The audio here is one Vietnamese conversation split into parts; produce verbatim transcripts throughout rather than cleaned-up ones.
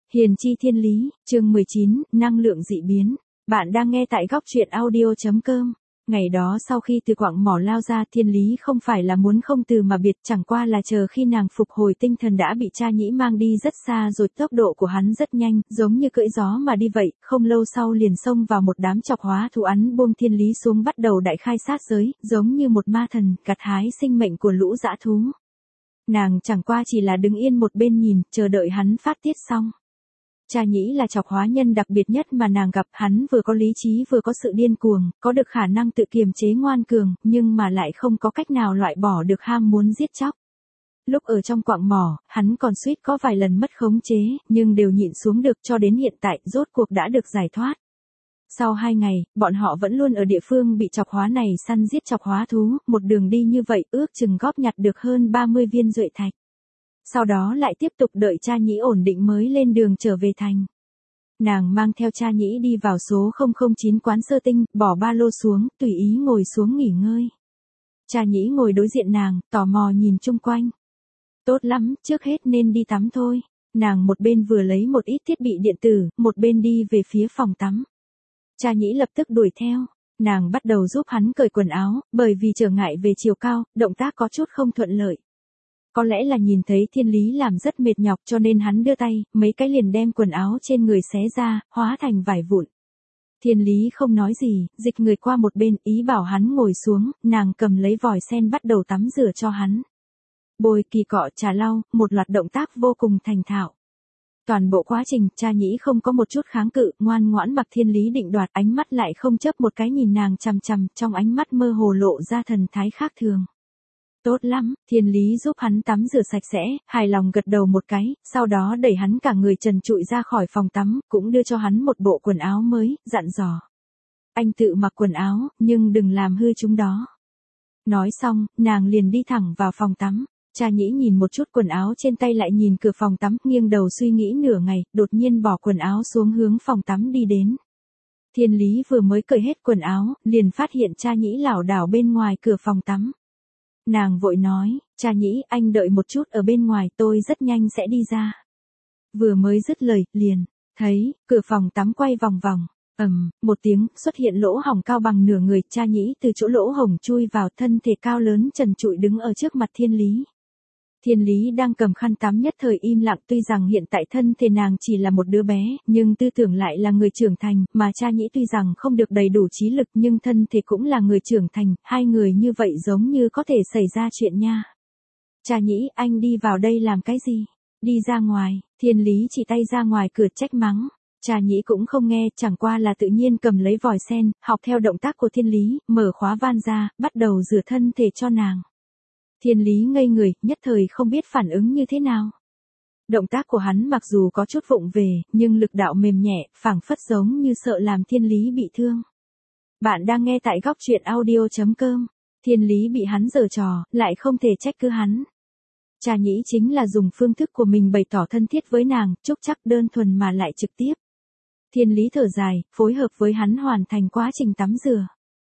Hiền chi thiên lý, chương mười chín, năng lượng dị biến. Bạn đang nghe tại góc truyện audio chấm com. Ngày đó sau khi từ quặng mỏ lao ra, Thiên Lý không phải là muốn không từ mà biệt, chẳng qua là chờ khi nàng phục hồi tinh thần đã bị cha nhĩ mang đi rất xa rồi. Tốc độ của hắn rất nhanh, giống như cưỡi gió mà đi vậy, không lâu sau liền xông vào một đám chọc hóa thú, ắn buông Thiên Lý xuống bắt đầu đại khai sát giới, giống như một ma thần, gặt hái sinh mệnh của lũ dã thú. Nàng chẳng qua chỉ là đứng yên một bên nhìn, chờ đợi hắn phát tiết xong. Cha nhĩ là chọc hóa nhân đặc biệt nhất mà nàng gặp, hắn vừa có lý trí vừa có sự điên cuồng, có được khả năng tự kiềm chế ngoan cường, nhưng mà lại không có cách nào loại bỏ được ham muốn giết chóc. Lúc ở trong quặng mỏ, hắn còn suýt có vài lần mất khống chế, nhưng đều nhịn xuống được, cho đến hiện tại, rốt cuộc đã được giải thoát. Sau hai ngày, bọn họ vẫn luôn ở địa phương bị chọc hóa này săn giết chọc hóa thú, một đường đi như vậy ước chừng góp nhặt được hơn ba mươi viên duệ thạch. Sau đó lại tiếp tục đợi cha nhĩ ổn định mới lên đường trở về thành. Nàng mang theo cha nhĩ đi vào số không không chín quán sơ tinh, bỏ ba lô xuống, tùy ý ngồi xuống nghỉ ngơi. Cha nhĩ ngồi đối diện nàng, tò mò nhìn chung quanh. Tốt lắm, trước hết nên đi tắm thôi. Nàng một bên vừa lấy một ít thiết bị điện tử, một bên đi về phía phòng tắm. Cha nhĩ lập tức đuổi theo. Nàng bắt đầu giúp hắn cởi quần áo, bởi vì trở ngại về chiều cao, động tác có chút không thuận lợi. Có lẽ là nhìn thấy Thiên Lý làm rất mệt nhọc cho nên hắn đưa tay, mấy cái liền đem quần áo trên người xé ra, hóa thành vải vụn. Thiên Lý không nói gì, dịch người qua một bên, ý bảo hắn ngồi xuống, nàng cầm lấy vòi sen bắt đầu tắm rửa cho hắn. Bôi, kỳ cọ, trà lau, một loạt động tác vô cùng thành thạo. Toàn bộ quá trình, cha nhĩ không có một chút kháng cự, ngoan ngoãn mặc Thiên Lý định đoạt, ánh mắt lại không chớp một cái nhìn nàng chằm chằm, trong ánh mắt mơ hồ lộ ra thần thái khác thường. Tốt lắm, Thiên Lý giúp hắn tắm rửa sạch sẽ, hài lòng gật đầu một cái, sau đó đẩy hắn cả người trần trụi ra khỏi phòng tắm, cũng đưa cho hắn một bộ quần áo mới, dặn dò. Anh tự mặc quần áo, nhưng đừng làm hư chúng đó. Nói xong, nàng liền đi thẳng vào phòng tắm. Cha nhĩ nhìn một chút quần áo trên tay lại nhìn cửa phòng tắm, nghiêng đầu suy nghĩ nửa ngày, đột nhiên bỏ quần áo xuống hướng phòng tắm đi đến. Thiên Lý vừa mới cởi hết quần áo, liền phát hiện cha nhĩ lảo đảo bên ngoài cửa phòng tắm. Nàng vội nói, cha nhĩ, anh đợi một chút ở bên ngoài, tôi rất nhanh sẽ đi ra. Vừa mới dứt lời, liền, thấy, cửa phòng tắm quay vòng vòng, ầm, một tiếng, xuất hiện lỗ hổng cao bằng nửa người, cha nhĩ từ chỗ lỗ hổng chui vào, thân thể cao lớn trần trụi đứng ở trước mặt Thiên Lý. Thiên Lý đang cầm khăn tắm nhất thời im lặng, tuy rằng hiện tại thân thể nàng chỉ là một đứa bé, nhưng tư tưởng lại là người trưởng thành, mà cha nhĩ tuy rằng không được đầy đủ trí lực nhưng thân thể cũng là người trưởng thành, hai người như vậy giống như có thể xảy ra chuyện nha. Cha nhĩ, anh đi vào đây làm cái gì? Đi ra ngoài, Thiên Lý chỉ tay ra ngoài cửa trách mắng. Cha nhĩ cũng không nghe, chẳng qua là tự nhiên cầm lấy vòi sen, học theo động tác của Thiên Lý, mở khóa van ra, bắt đầu rửa thân thể cho nàng. Thiên Lý ngây người, nhất thời không biết phản ứng như thế nào. Động tác của hắn mặc dù có chút vụng về, nhưng lực đạo mềm nhẹ, phảng phất giống như sợ làm Thiên Lý bị thương. Bạn đang nghe tại góc truyện audio chấm com. Thiên Lý bị hắn giở trò, lại không thể trách cứ hắn. Cha nhĩ chính là dùng phương thức của mình bày tỏ thân thiết với nàng, chúc chắc đơn thuần mà lại trực tiếp. Thiên Lý thở dài, phối hợp với hắn hoàn thành quá trình tắm rửa.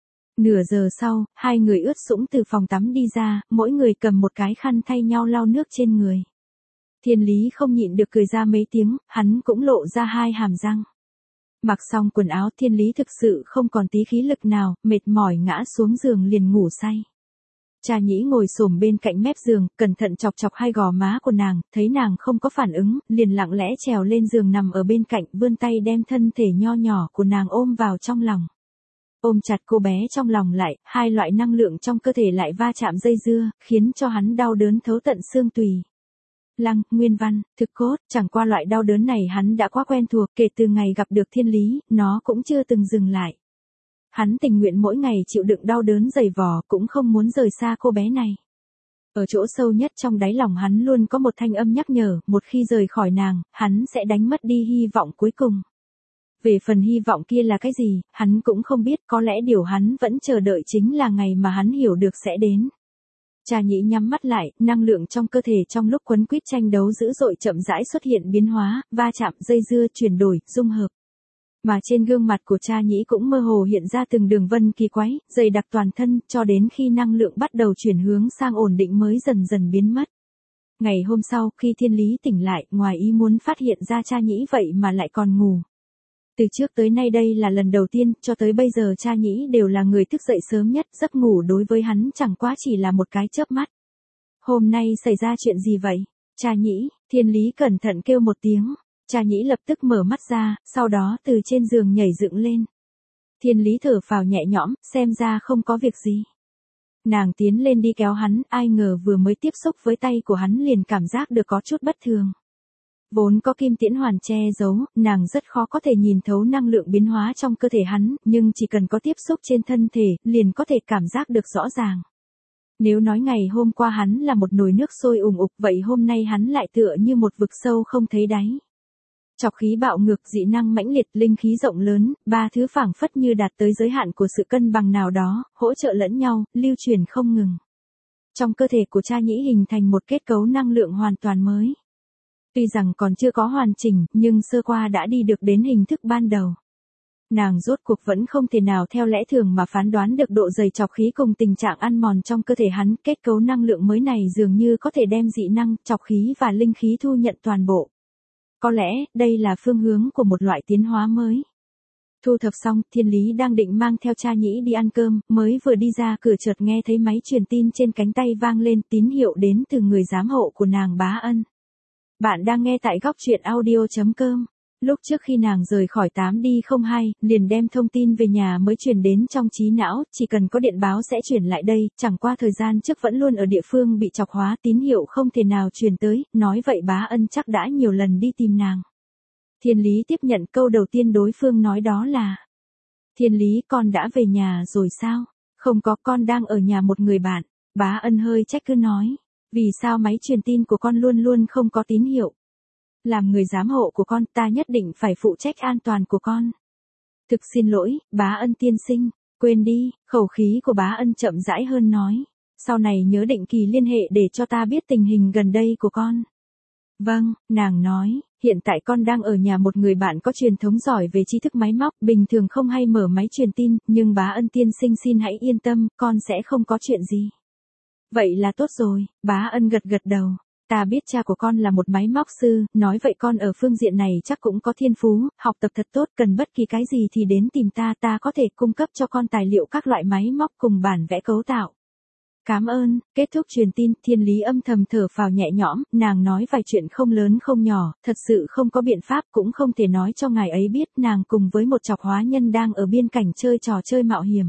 Nửa giờ sau, hai người ướt sũng từ phòng tắm đi ra, mỗi người cầm một cái khăn thay nhau lau nước trên người. Thiên Lý không nhịn được cười ra mấy tiếng, hắn cũng lộ ra hai hàm răng. Mặc xong quần áo, Thiên Lý thực sự không còn tí khí lực nào, mệt mỏi ngã xuống giường liền ngủ say. Cha nhĩ ngồi xổm bên cạnh mép giường, cẩn thận chọc chọc hai gò má của nàng, thấy nàng không có phản ứng, liền lặng lẽ trèo lên giường nằm ở bên cạnh, vươn tay đem thân thể nho nhỏ của nàng ôm vào trong lòng. Ôm chặt cô bé trong lòng lại, hai loại năng lượng trong cơ thể lại va chạm dây dưa, khiến cho hắn đau đớn thấu tận xương tùy. Lăng, nguyên văn, thực cốt, chẳng qua loại đau đớn này hắn đã quá quen thuộc, kể từ ngày gặp được Thiên Lý, nó cũng chưa từng dừng lại. Hắn tình nguyện mỗi ngày chịu đựng đau đớn dày vò, cũng không muốn rời xa cô bé này. Ở chỗ sâu nhất trong đáy lòng hắn luôn có một thanh âm nhắc nhở, một khi rời khỏi nàng, hắn sẽ đánh mất đi hy vọng cuối cùng. Về phần hy vọng kia là cái gì, hắn cũng không biết, có lẽ điều hắn vẫn chờ đợi chính là ngày mà hắn hiểu được sẽ đến. Cha nhĩ nhắm mắt lại, năng lượng trong cơ thể trong lúc quấn quýt tranh đấu dữ dội chậm rãi xuất hiện biến hóa, va chạm, dây dưa, chuyển đổi, dung hợp. Mà trên gương mặt của cha nhĩ cũng mơ hồ hiện ra từng đường vân kỳ quái, dày đặc toàn thân, cho đến khi năng lượng bắt đầu chuyển hướng sang ổn định mới dần dần biến mất. Ngày hôm sau, khi Thiên Lý tỉnh lại, ngoài ý muốn phát hiện ra cha Nhĩ vậy mà lại còn ngủ. Từ trước tới nay đây là lần đầu tiên, cho tới bây giờ cha Nhĩ đều là người thức dậy sớm nhất, giấc ngủ đối với hắn chẳng quá chỉ là một cái chớp mắt. Hôm nay xảy ra chuyện gì vậy? Cha Nhĩ, Thiên Lý cẩn thận kêu một tiếng. Cha Nhĩ lập tức mở mắt ra, sau đó từ trên giường nhảy dựng lên. Thiên Lý thở phào nhẹ nhõm, xem ra không có việc gì. Nàng tiến lên đi kéo hắn, ai ngờ vừa mới tiếp xúc với tay của hắn liền cảm giác được có chút bất thường. Vốn có kim tiễn hoàn che giấu, nàng rất khó có thể nhìn thấu năng lượng biến hóa trong cơ thể hắn, nhưng chỉ cần có tiếp xúc trên thân thể, liền có thể cảm giác được rõ ràng. Nếu nói ngày hôm qua hắn là một nồi nước sôi ủng ục, vậy hôm nay hắn lại tựa như một vực sâu không thấy đáy. Chọc khí bạo ngược, dị năng mãnh liệt, linh khí rộng lớn, ba thứ phảng phất như đạt tới giới hạn của sự cân bằng nào đó, hỗ trợ lẫn nhau, lưu truyền không ngừng. Trong cơ thể của cha Nhĩ hình thành một kết cấu năng lượng hoàn toàn mới. Tuy rằng còn chưa có hoàn chỉnh, nhưng sơ qua đã đi được đến hình thức ban đầu. Nàng rốt cuộc vẫn không thể nào theo lẽ thường mà phán đoán được độ dày chọc khí cùng tình trạng ăn mòn trong cơ thể hắn, kết cấu năng lượng mới này dường như có thể đem dị năng, chọc khí và linh khí thu nhận toàn bộ. Có lẽ, đây là phương hướng của một loại tiến hóa mới. Thu thập xong, Thiên Lý đang định mang theo cha Nhĩ đi ăn cơm, mới vừa đi ra cửa chợt nghe thấy máy truyền tin trên cánh tay vang lên, tín hiệu đến từ người giám hộ của nàng Bá Ân. Bạn đang nghe tại góc truyện audio chấm com. Lúc trước khi nàng rời khỏi tám đi không hai, liền đem thông tin về nhà mới truyền đến trong trí não, chỉ cần có điện báo sẽ truyền lại đây, chẳng qua thời gian trước vẫn luôn ở địa phương bị chọc hóa, tín hiệu không thể nào truyền tới, nói vậy Bá Ân chắc đã nhiều lần đi tìm nàng. Thiên Lý tiếp nhận, câu đầu tiên đối phương nói đó là: Thiên Lý, con đã về nhà rồi sao? Không có, con đang ở nhà một người bạn. Bá Ân hơi trách cứ nói: Vì sao máy truyền tin của con luôn luôn không có tín hiệu? Làm người giám hộ của con, ta nhất định phải phụ trách an toàn của con. Thực xin lỗi, Bá Ân tiên sinh, quên đi, khẩu khí của Bá Ân chậm rãi hơn nói. Sau này nhớ định kỳ liên hệ để cho ta biết tình hình gần đây của con. Vâng, nàng nói, hiện tại con đang ở nhà một người bạn có truyền thống giỏi về tri thức máy móc, bình thường không hay mở máy truyền tin, nhưng Bá Ân tiên sinh xin hãy yên tâm, con sẽ không có chuyện gì. Vậy là tốt rồi, Bá Ân gật gật đầu. Ta biết cha của con là một máy móc sư, nói vậy con ở phương diện này chắc cũng có thiên phú, học tập thật tốt, cần bất kỳ cái gì thì đến tìm ta, ta có thể cung cấp cho con tài liệu các loại máy móc cùng bản vẽ cấu tạo. Cảm ơn. Kết thúc truyền tin, Thiên Lý âm thầm thở phào nhẹ nhõm, nàng nói vài chuyện không lớn không nhỏ, thật sự không có biện pháp, cũng không thể nói cho ngài ấy biết nàng cùng với một chọc hóa nhân đang ở biên cảnh chơi trò chơi mạo hiểm.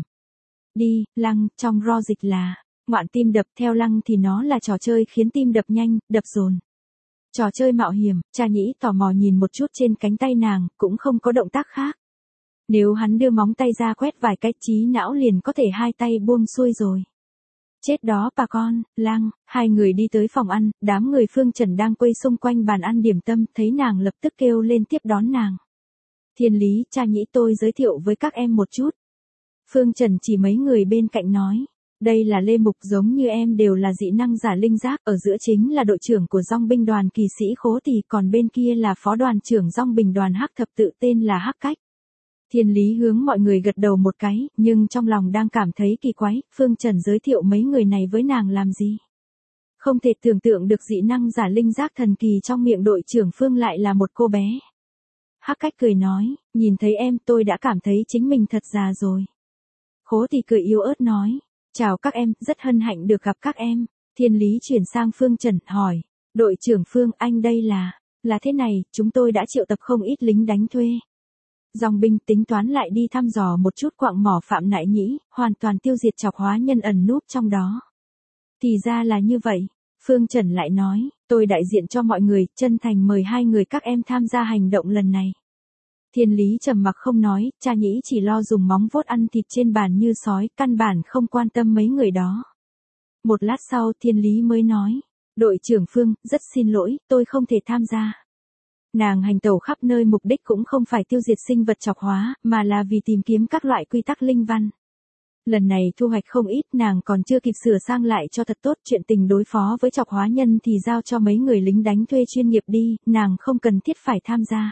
Đi, Lăng, trong ro dịch là ngoạn tim đập, theo Lăng thì nó là trò chơi khiến tim đập nhanh, đập dồn. Trò chơi mạo hiểm, cha Nhĩ tò mò nhìn một chút trên cánh tay nàng, cũng không có động tác khác. Nếu hắn đưa móng tay ra quét vài cái, trí não liền có thể hai tay buông xuôi rồi. Chết đó bà con, Lăng, hai người đi tới phòng ăn, đám người Phương Trần đang quây xung quanh bàn ăn điểm tâm, thấy nàng lập tức kêu lên tiếp đón nàng. Thiên Lý, cha Nhĩ tôi giới thiệu với các em một chút. Phương Trần chỉ mấy người bên cạnh nói. Đây là Lê Mục, giống như em đều là dị năng giả linh giác, ở giữa chính là đội trưởng của dong binh đoàn kỳ sĩ Khố Tỷ, còn bên kia là phó đoàn trưởng dong binh đoàn Hắc Thập Tự, tên là Hắc Cách. Thiên Lý hướng mọi người gật đầu một cái, nhưng trong lòng đang cảm thấy kỳ quái, Phương Trần giới thiệu mấy người này với nàng làm gì? Không thể tưởng tượng được dị năng giả linh giác thần kỳ trong miệng đội trưởng Phương lại là một cô bé. Hắc Cách cười nói, nhìn thấy em tôi đã cảm thấy chính mình thật già rồi. Khố Tỷ cười yếu ớt nói. Chào các em, rất hân hạnh được gặp các em. Thiên Lý chuyển sang Phương Trần, hỏi. Đội trưởng Phương, anh đây là... Là thế này, chúng tôi đã triệu tập không ít lính đánh thuê. Dòng binh tính toán lại đi thăm dò một chút quạng mỏ Phạm Nại Nhĩ, hoàn toàn tiêu diệt chọc hóa nhân ẩn núp trong đó. Thì ra là như vậy. Phương Trần lại nói, tôi đại diện cho mọi người, chân thành mời hai người các em tham gia hành động lần này. Thiên Lý trầm mặc không nói, cha Nhĩ chỉ lo dùng móng vuốt ăn thịt trên bàn như sói, căn bản không quan tâm mấy người đó. Một lát sau Thiên Lý mới nói, đội trưởng Phương, rất xin lỗi, tôi không thể tham gia. Nàng hành tẩu khắp nơi mục đích cũng không phải tiêu diệt sinh vật chọc hóa, mà là vì tìm kiếm các loại quy tắc linh văn. Lần này thu hoạch không ít, nàng còn chưa kịp sửa sang lại cho thật tốt, chuyện tình đối phó với chọc hóa nhân thì giao cho mấy người lính đánh thuê chuyên nghiệp đi, nàng không cần thiết phải tham gia.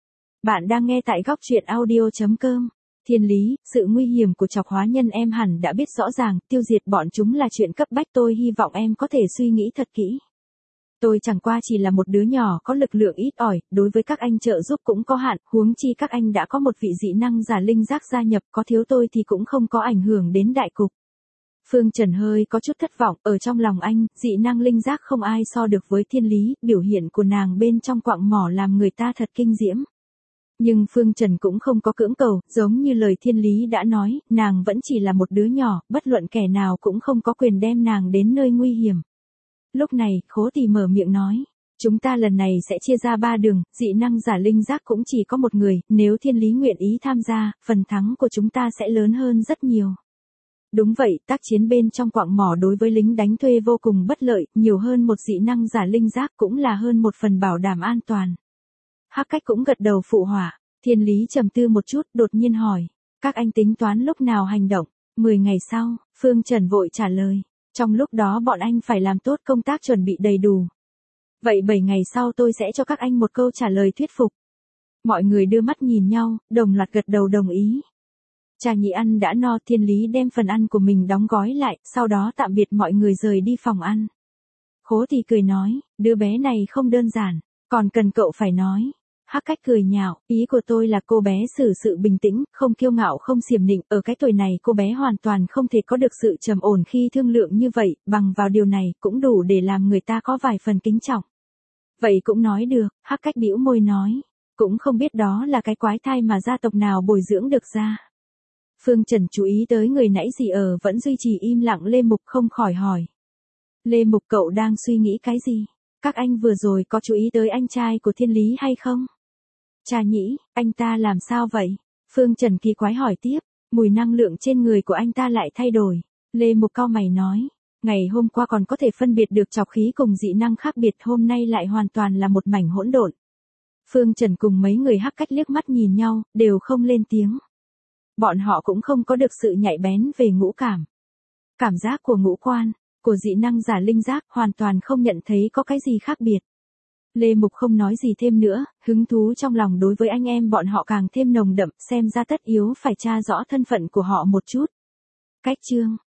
Bạn đang nghe tại góc truyện audio chấm com. Thiên Lý, sự nguy hiểm của chọc hóa nhân em hẳn đã biết rõ ràng, tiêu diệt bọn chúng là chuyện cấp bách, tôi hy vọng em có thể suy nghĩ thật kỹ. Tôi chẳng qua chỉ là một đứa nhỏ có lực lượng ít ỏi, đối với các anh trợ giúp cũng có hạn, huống chi các anh đã có một vị dị năng giả linh giác gia nhập, có thiếu tôi thì cũng không có ảnh hưởng đến đại cục. Phương Trần hơi có chút thất vọng, ở trong lòng anh, dị năng linh giác không ai so được với Thiên Lý, biểu hiện của nàng bên trong quặng mỏ làm người ta thật kinh diễm. Nhưng Phương Trần cũng không có cưỡng cầu, giống như lời Thiên Lý đã nói, nàng vẫn chỉ là một đứa nhỏ, bất luận kẻ nào cũng không có quyền đem nàng đến nơi nguy hiểm. Lúc này, Khố Tỳ mở miệng nói, chúng ta lần này sẽ chia ra ba đường, dị năng giả linh giác cũng chỉ có một người, nếu Thiên Lý nguyện ý tham gia, phần thắng của chúng ta sẽ lớn hơn rất nhiều. Đúng vậy, tác chiến bên trong quặng mỏ đối với lính đánh thuê vô cùng bất lợi, nhiều hơn một dị năng giả linh giác cũng là hơn một phần bảo đảm an toàn. Hắc Cách cũng gật đầu phụ họa. Thiên Lý trầm tư một chút, đột nhiên hỏi, các anh tính toán lúc nào hành động? Mười ngày sau, Phương Trần vội trả lời, trong lúc đó bọn anh phải làm tốt công tác chuẩn bị đầy đủ. Vậy bảy ngày sau tôi sẽ cho các anh một câu trả lời thuyết phục. Mọi người đưa mắt nhìn nhau, đồng loạt gật đầu đồng ý. Trà Nhĩ ăn đã no, Thiên Lý đem phần ăn của mình đóng gói lại, sau đó tạm biệt mọi người rời đi phòng ăn. Khố Tỳ cười nói, đứa bé này không đơn giản, còn cần cậu phải nói. Hắc Cách cười nhạo, ý của tôi là cô bé xử sự bình tĩnh, không kiêu ngạo không xiểm nịnh, ở cái tuổi này cô bé hoàn toàn không thể có được sự trầm ổn khi thương lượng như vậy, bằng vào điều này cũng đủ để làm người ta có vài phần kính trọng. Vậy cũng nói được, Hắc Cách bĩu môi nói, cũng không biết đó là cái quái thai mà gia tộc nào bồi dưỡng được ra. Phương Trần chú ý tới người nãy gì ở vẫn duy trì im lặng Lê Mục không khỏi hỏi. Lê Mục cậu đang suy nghĩ cái gì? Các anh vừa rồi có chú ý tới anh trai của Thiên Lý hay không? Trà Nhĩ, anh ta làm sao vậy? Phương Trần kỳ quái hỏi tiếp, mùi năng lượng trên người của anh ta lại thay đổi. Lê Mục cau mày nói, ngày hôm qua còn có thể phân biệt được trọc khí cùng dị năng khác biệt, hôm nay lại hoàn toàn là một mảnh hỗn độn. Phương Trần cùng mấy người Hắc Cách liếc mắt nhìn nhau, đều không lên tiếng. Bọn họ cũng không có được sự nhạy bén về ngũ cảm. Cảm giác của ngũ quan, của dị năng giả linh giác hoàn toàn không nhận thấy có cái gì khác biệt. Lê Mục không nói gì thêm nữa, hứng thú trong lòng đối với anh em bọn họ càng thêm nồng đậm, xem ra tất yếu phải tra rõ thân phận của họ một chút. Cách chương